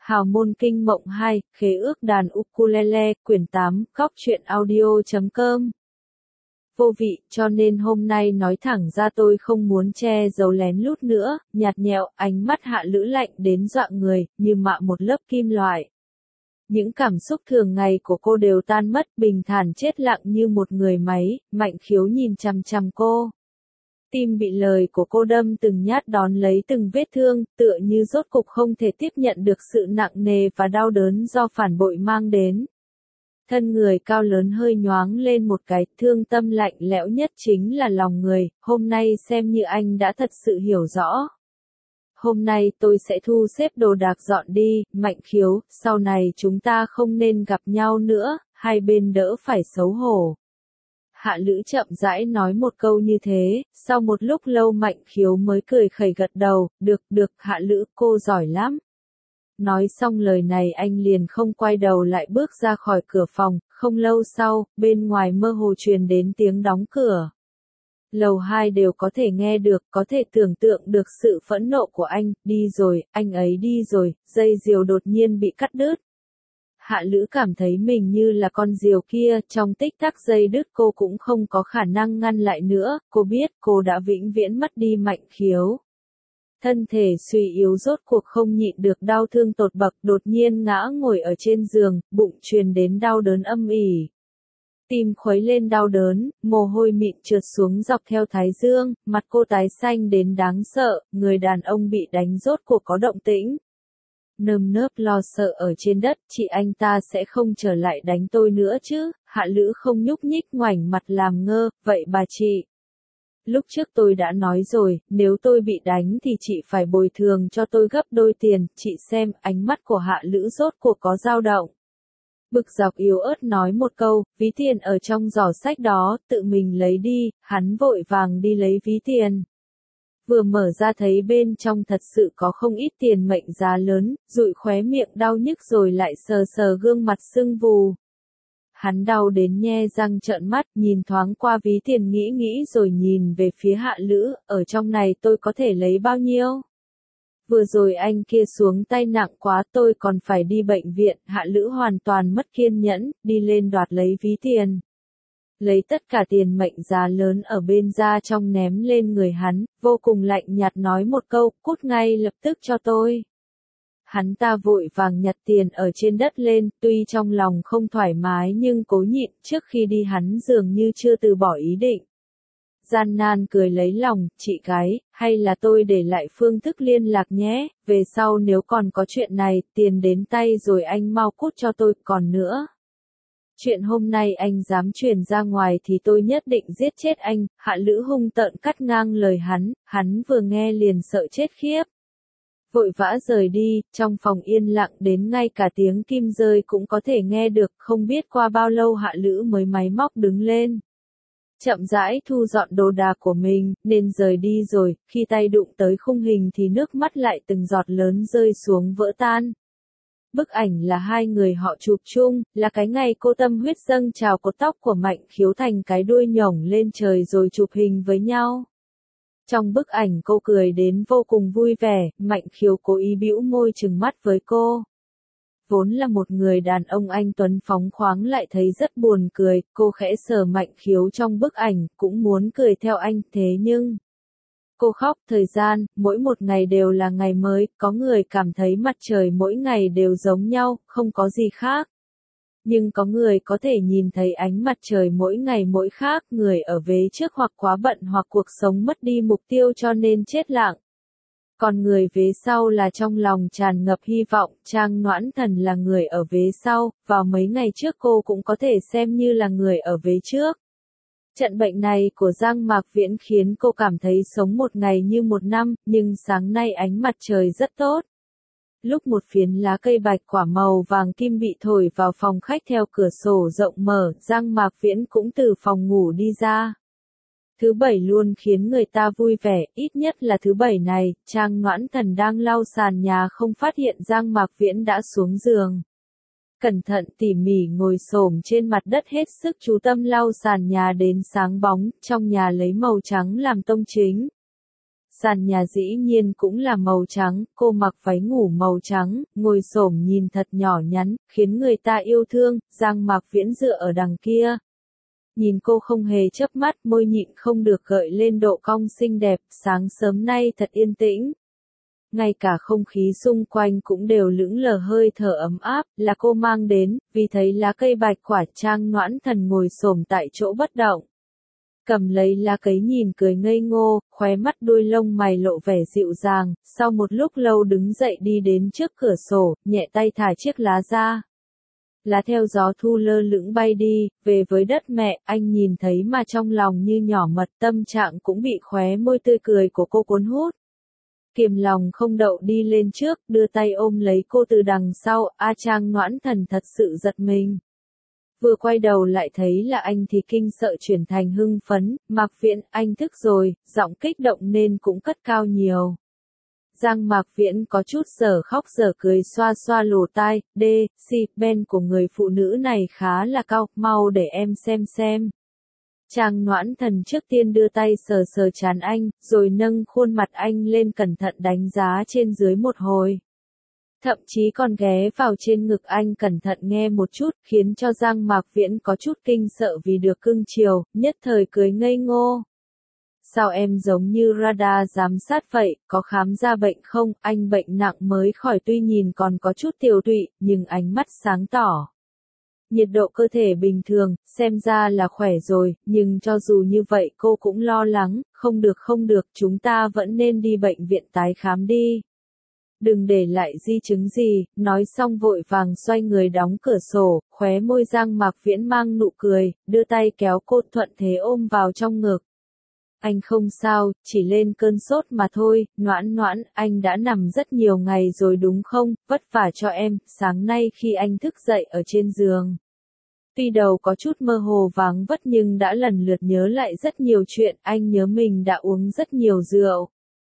Hào môn kinh mộng 2, khế ước đàn ukulele, quyển 8, góc truyện audio.com. Vô vị, cho nên hôm nay nói thẳng ra tôi không muốn che giấu lén lút nữa, nhạt nhẽo, ánh mắt Hạ Lữ lạnh đến dọa người, như mạ một lớp kim loại. Những cảm xúc thường ngày của cô đều tan mất, bình thản chết lặng như một người máy. Mạnh Khiếu nhìn chằm chằm cô. Tim bị lời của cô đâm từng nhát đón lấy từng vết thương, tựa như rốt cục không thể tiếp nhận được sự nặng nề và đau đớn do phản bội mang đến. Thân người cao lớn hơi nhoáng lên một cái, thương tâm lạnh lẽo nhất chính là lòng người, hôm nay xem như anh đã thật sự hiểu rõ. Hôm nay tôi sẽ thu xếp đồ đạc dọn đi, Mạnh Khiếu, sau này chúng ta không nên gặp nhau nữa, hai bên đỡ phải xấu hổ. Hạ Lữ chậm rãi nói một câu như thế, sau một lúc lâu Mạnh Khiếu mới cười khẩy gật đầu, được, Hạ Lữ, cô giỏi lắm. Nói xong lời này anh liền không quay đầu lại bước ra khỏi cửa phòng, không lâu sau, bên ngoài mơ hồ truyền đến tiếng đóng cửa. Lầu 2 đều có thể nghe được, có thể tưởng tượng được sự phẫn nộ của anh, đi rồi, anh ấy đi rồi, dây diều đột nhiên bị cắt đứt. Hạ Lữ cảm thấy mình như là con diều kia, trong tích tắc dây đứt cô cũng không có khả năng ngăn lại nữa, cô biết cô đã vĩnh viễn mất đi Mạnh Khiếu. Thân thể suy yếu rốt cuộc không nhịn được đau thương tột bậc, đột nhiên ngã ngồi ở trên giường, bụng truyền đến đau đớn âm ỉ. Tim khuấy lên đau đớn, mồ hôi mịn trượt xuống dọc theo thái dương, mặt cô tái xanh đến đáng sợ, người đàn ông bị đánh rốt cuộc có động tĩnh. Nơm nớp lo sợ ở trên đất, chị anh ta sẽ không trở lại đánh tôi nữa chứ, Hạ Lữ không nhúc nhích ngoảnh mặt làm ngơ, vậy bà chị. Lúc trước tôi đã nói rồi, nếu tôi bị đánh thì chị phải bồi thường cho tôi gấp đôi tiền, chị xem, ánh mắt của Hạ Lữ rốt cuộc có dao động. Bực dọc yếu ớt nói một câu, ví tiền ở trong giỏ sách đó, tự mình lấy đi, hắn vội vàng đi lấy ví tiền. Vừa mở ra thấy bên trong thật sự có không ít tiền mệnh giá lớn, dụi khóe miệng đau nhức rồi lại sờ sờ gương mặt sưng vù. Hắn đau đến nhe răng trợn mắt, nhìn thoáng qua ví tiền nghĩ rồi nhìn về phía Hạ Lữ, ở trong này tôi có thể lấy bao nhiêu? Vừa rồi anh kia xuống tay nặng quá, tôi còn phải đi bệnh viện. Hạ Lữ hoàn toàn mất kiên nhẫn, đi lên đoạt lấy ví tiền. Lấy tất cả tiền mệnh giá lớn ở bên ra trong ném lên người hắn, vô cùng lạnh nhạt nói một câu, cút ngay lập tức cho tôi. Hắn ta vội vàng nhặt tiền ở trên đất lên, tuy trong lòng không thoải mái nhưng cố nhịn, trước khi đi hắn dường như chưa từ bỏ ý định. Gian nan cười lấy lòng, chị gái, hay là tôi để lại phương thức liên lạc nhé, về sau nếu còn có chuyện này, tiền đến tay rồi anh mau cút cho tôi, còn nữa. Chuyện hôm nay anh dám truyền ra ngoài thì tôi nhất định giết chết anh, Hạ Lữ hung tợn cắt ngang lời hắn vừa nghe liền sợ chết khiếp. Vội vã rời đi, trong phòng yên lặng đến ngay cả tiếng kim rơi cũng có thể nghe được, không biết qua bao lâu Hạ Lữ mới máy móc đứng lên. Chậm rãi thu dọn đồ đạc của mình, nên rời đi rồi, khi tay đụng tới khung hình thì nước mắt lại từng giọt lớn rơi xuống vỡ tan. Bức ảnh là hai người họ chụp chung, là cái ngày cô tâm huyết dâng trào cột tóc của Mạnh Khiếu thành cái đuôi nhổng lên trời rồi chụp hình với nhau. Trong bức ảnh cô cười đến vô cùng vui vẻ, Mạnh Khiếu cố ý bĩu môi trừng mắt với cô. Vốn là một người đàn ông anh tuấn phóng khoáng lại thấy rất buồn cười, cô khẽ sờ Mạnh Khiếu trong bức ảnh, cũng muốn cười theo anh, thế nhưng... Cô khóc, thời gian, mỗi một ngày đều là ngày mới, có người cảm thấy mặt trời mỗi ngày đều giống nhau, không có gì khác. Nhưng có người có thể nhìn thấy ánh mặt trời mỗi ngày mỗi khác, người ở vế trước hoặc quá bận hoặc cuộc sống mất đi mục tiêu cho nên chết lặng. Còn người vế sau là trong lòng tràn ngập hy vọng, Trang Noãn Thần là người ở vế sau, vào mấy ngày trước cô cũng có thể xem như là người ở vế trước. Trận bệnh này của Giang Mạc Viễn khiến cô cảm thấy sống một ngày như một năm, nhưng sáng nay ánh mặt trời rất tốt. Lúc một phiến lá cây bạch quả màu vàng kim bị thổi vào phòng khách theo cửa sổ rộng mở, Giang Mạc Viễn cũng từ phòng ngủ đi ra. Thứ bảy luôn khiến người ta vui vẻ, ít nhất là thứ bảy này, Trang Noãn Thần đang lau sàn nhà không phát hiện Giang Mạc Viễn đã xuống giường. Cẩn thận tỉ mỉ ngồi xổm trên mặt đất hết sức chú tâm lau sàn nhà đến sáng bóng, trong nhà lấy màu trắng làm tông chính. Sàn nhà dĩ nhiên cũng là màu trắng, cô mặc váy ngủ màu trắng, ngồi xổm nhìn thật nhỏ nhắn, khiến người ta yêu thương. Giang Mạc Viễn dựa ở đằng kia. Nhìn cô không hề chớp mắt, môi nhịn không được gợi lên độ cong xinh đẹp. Sáng sớm nay thật yên tĩnh. Ngay cả không khí xung quanh cũng đều lững lờ hơi thở ấm áp, là cô mang đến, vì thấy lá cây bạch quả. Trang Noãn Thần ngồi xổm tại chỗ bất động. Cầm lấy lá cấy nhìn cười ngây ngô, khóe mắt đuôi lông mày lộ vẻ dịu dàng, sau một lúc lâu đứng dậy đi đến trước cửa sổ, nhẹ tay thả chiếc lá ra. Lá theo gió thu lơ lửng bay đi, về với đất mẹ. Anh nhìn thấy mà trong lòng như nhỏ mật, tâm trạng cũng bị khóe môi tươi cười của cô cuốn hút. Kiềm lòng không đậu đi lên trước, đưa tay ôm lấy cô từ đằng sau. Trang Noãn Thần thật sự giật mình. Vừa quay đầu lại thấy là anh thì kinh sợ chuyển thành hưng phấn. Mạc Viễn, anh thức rồi, giọng kích động nên cũng cất cao nhiều. Giang Mạc Viễn có chút giờ khóc giờ cười xoa xoa lỗ tai. Ben của người phụ nữ này khá là cao, mau để em xem. Trang Noãn Thần trước tiên đưa tay sờ sờ trán anh, rồi nâng khuôn mặt anh lên cẩn thận đánh giá trên dưới một hồi. Thậm chí còn ghé vào trên ngực anh cẩn thận nghe một chút, khiến cho Giang Mạc Viễn có chút kinh sợ vì được cưng chiều, nhất thời cười ngây ngô. Sao em giống như radar giám sát vậy, có khám ra bệnh không? Anh bệnh nặng mới khỏi, tuy nhìn còn có chút tiều tụy, nhưng ánh mắt sáng tỏ. Nhiệt độ cơ thể bình thường, xem ra là khỏe rồi, nhưng cho dù như vậy cô cũng lo lắng. Không được, chúng ta vẫn nên đi bệnh viện tái khám đi. Đừng để lại di chứng gì. Nói xong vội vàng xoay người đóng cửa sổ, khóe môi Giang Mạc Viễn mang nụ cười, đưa tay kéo cô thuận thế ôm vào trong ngực. Anh không sao, chỉ lên cơn sốt mà thôi. Noãn, anh đã nằm rất nhiều ngày rồi đúng không? Vất vả cho em. Sáng nay khi anh thức dậy ở trên giường, tuy đầu có chút mơ hồ váng vất nhưng đã lần lượt nhớ lại rất nhiều chuyện. Anh nhớ mình đã uống rất nhiều rượu.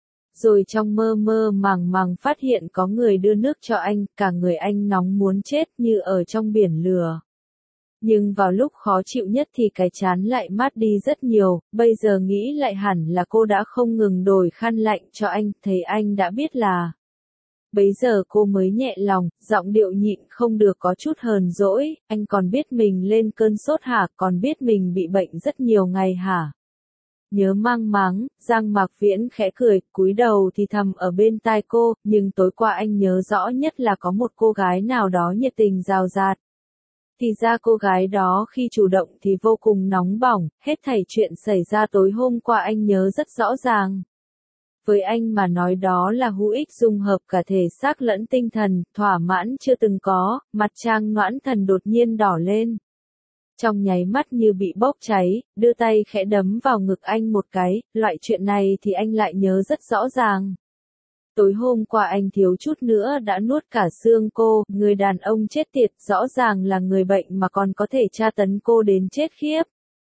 Rồi trong mơ màng phát hiện có người đưa nước cho anh, cả người anh nóng muốn chết như ở trong biển lửa. Nhưng vào lúc khó chịu nhất thì cái chán lại mát đi rất nhiều. Bây giờ nghĩ lại hẳn là cô đã không ngừng đổi khăn lạnh cho anh, thấy anh đã biết là. Bấy giờ cô mới nhẹ lòng, giọng điệu nhịn không được có chút hờn dỗi. Anh còn biết mình lên cơn sốt hả? Còn biết mình bị bệnh rất nhiều ngày hả? Nhớ mang máng. Giang Mạc Viễn khẽ cười, cúi đầu thì thầm ở bên tai cô, nhưng tối qua anh nhớ rõ nhất là có một cô gái nào đó nhiệt tình rào rạt. Thì ra cô gái đó khi chủ động thì vô cùng nóng bỏng, hết thảy chuyện xảy ra tối hôm qua anh nhớ rất rõ ràng. Với anh mà nói đó là hữu ích, dung hợp cả thể xác lẫn tinh thần, thỏa mãn chưa từng có. Mặt Trang Noãn Thần đột nhiên đỏ lên. Trong nháy mắt như bị bốc cháy, đưa tay khẽ đấm vào ngực anh một cái. Loại chuyện này thì anh lại nhớ rất rõ ràng. Tối hôm qua anh thiếu chút nữa đã nuốt cả xương cô. Người đàn ông chết tiệt, rõ ràng là người bệnh mà còn có thể tra tấn cô đến chết khiếp.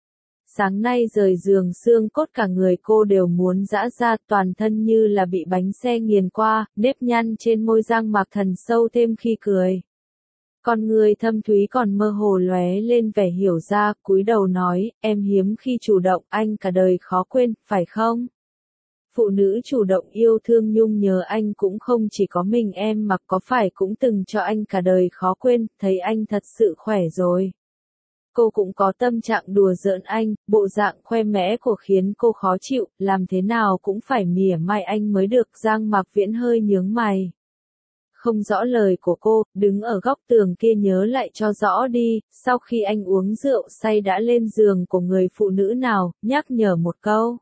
Sáng nay rời giường xương cốt cả người cô đều muốn giã ra, toàn thân như là bị bánh xe nghiền qua. Nếp nhăn trên môi Giang Mạc Thần sâu thêm khi cười. Con người thâm thúy còn mơ hồ lóe lên vẻ hiểu ra, cúi đầu nói, em hiếm khi chủ động, anh cả đời khó quên, phải không? Phụ nữ chủ động yêu thương nhung nhớ anh cũng không chỉ có mình em mà có phải cũng từng cho anh cả đời khó quên, thấy anh thật sự khỏe rồi. Cô cũng có tâm trạng đùa giỡn anh, bộ dạng khoe mẽ của khiến cô khó chịu, làm thế nào cũng phải mỉa mai anh mới được. Giang Mạc Viễn hơi nhướng mày. Không rõ lời của cô, đứng ở góc tường kia nhớ lại cho rõ đi, sau khi anh uống rượu say đã lên giường của người phụ nữ nào, nhắc nhở một câu.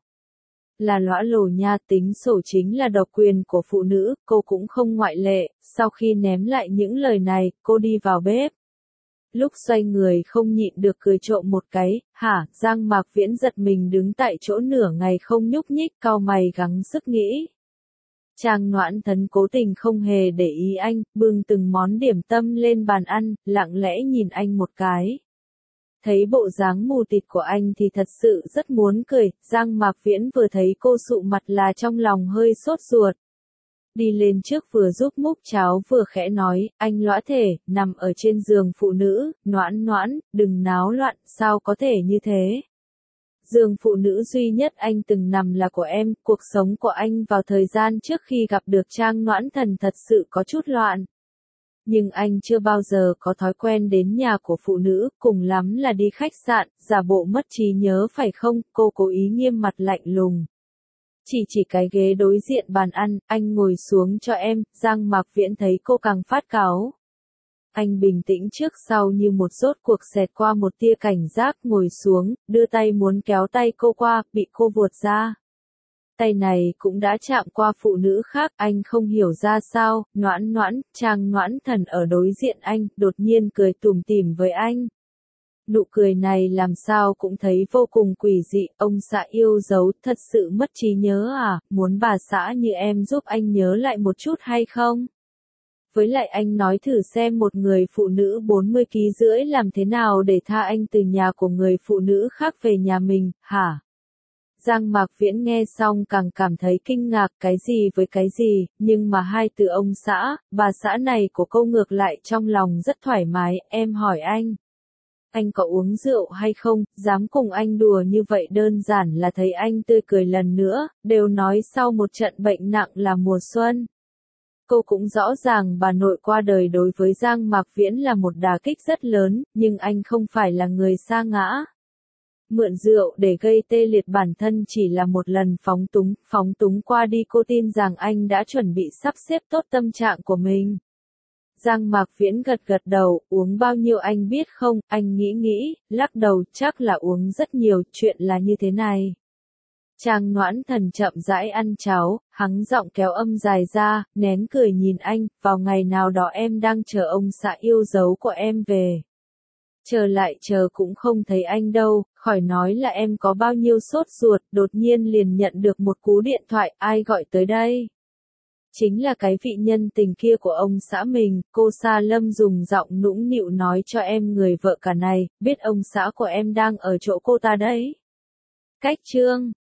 Là lõa lồ nha, tính sổ chính là độc quyền của phụ nữ, cô cũng không ngoại lệ. Sau khi ném lại những lời này, cô đi vào bếp. Lúc xoay người không nhịn được cười trộm một cái. Hả? Giang Mạc Viễn giật mình đứng tại chỗ nửa ngày không nhúc nhích, cau mày gắng sức nghĩ. Trang Noãn Thần cố tình không hề để ý anh, bưng từng món điểm tâm lên bàn ăn, lặng lẽ nhìn anh một cái. Thấy bộ dáng mù tịt của anh thì thật sự rất muốn cười. Giang Mạc Viễn vừa thấy cô sụ mặt là trong lòng hơi sốt ruột. Đi lên trước vừa giúp múc cháo vừa khẽ nói, anh lõa thể, nằm ở trên giường phụ nữ. Noãn, đừng náo loạn, sao có thể như thế? Giường phụ nữ duy nhất anh từng nằm là của em, cuộc sống của anh vào thời gian trước khi gặp được Trang Noãn Thần thật sự có chút loạn. Nhưng anh chưa bao giờ có thói quen đến nhà của phụ nữ, cùng lắm là đi khách sạn, giả bộ mất trí nhớ phải không, cô cố ý nghiêm mặt lạnh lùng. Chỉ cái ghế đối diện bàn ăn, anh ngồi xuống cho em, Giang Mạc Viễn thấy cô càng phát cáu. Anh bình tĩnh trước sau như một rốt cuộc xẹt qua một tia cảnh giác ngồi xuống, đưa tay muốn kéo tay cô qua, bị cô vuột ra. Tay này cũng đã chạm qua phụ nữ khác, anh không hiểu ra sao, Noãn Noãn, Trang Noãn Thần ở đối diện anh, đột nhiên cười tủm tỉm với anh. Nụ cười này làm sao cũng thấy vô cùng quỷ dị, ông xã yêu dấu, thật sự mất trí nhớ à, muốn bà xã như em giúp anh nhớ lại một chút hay không? Với lại anh nói thử xem một người phụ nữ 40 ký rưỡi làm thế nào để tha anh từ nhà của người phụ nữ khác về nhà mình, hả? Giang Mạc Viễn nghe xong càng cảm thấy kinh ngạc cái gì với cái gì, nhưng mà hai từ ông xã, bà xã này của cô ngược lại trong lòng rất thoải mái, em hỏi anh có uống rượu hay không, dám cùng anh đùa như vậy đơn giản là thấy anh tươi cười lần nữa, đều nói sau một trận bệnh nặng là mùa xuân. Cô cũng rõ ràng bà nội qua đời đối với Giang Mạc Viễn là một đả kích rất lớn, nhưng anh không phải là người sa ngã. Mượn rượu để gây tê liệt bản thân chỉ là một lần phóng túng qua đi, cô tin rằng anh đã chuẩn bị sắp xếp tốt tâm trạng của mình. Giang Mạc Viễn gật gật đầu, uống bao nhiêu anh biết không, anh nghĩ, lắc đầu, chắc là uống rất nhiều, chuyện là như thế này. Trang Noãn Thần chậm rãi ăn cháo, hắng giọng kéo âm dài ra, nén cười nhìn anh, vào ngày nào đó em đang chờ ông xã yêu dấu của em về. Chờ lại chờ cũng không thấy anh đâu, khỏi nói là em có bao nhiêu sốt ruột, đột nhiên liền nhận được một cú điện thoại, ai gọi tới đây? Chính là cái vị nhân tình kia của ông xã mình, cô Sa Lâm dùng giọng nũng nịu nói cho em người vợ cả này, biết ông xã của em đang ở chỗ cô ta đấy. Cách chương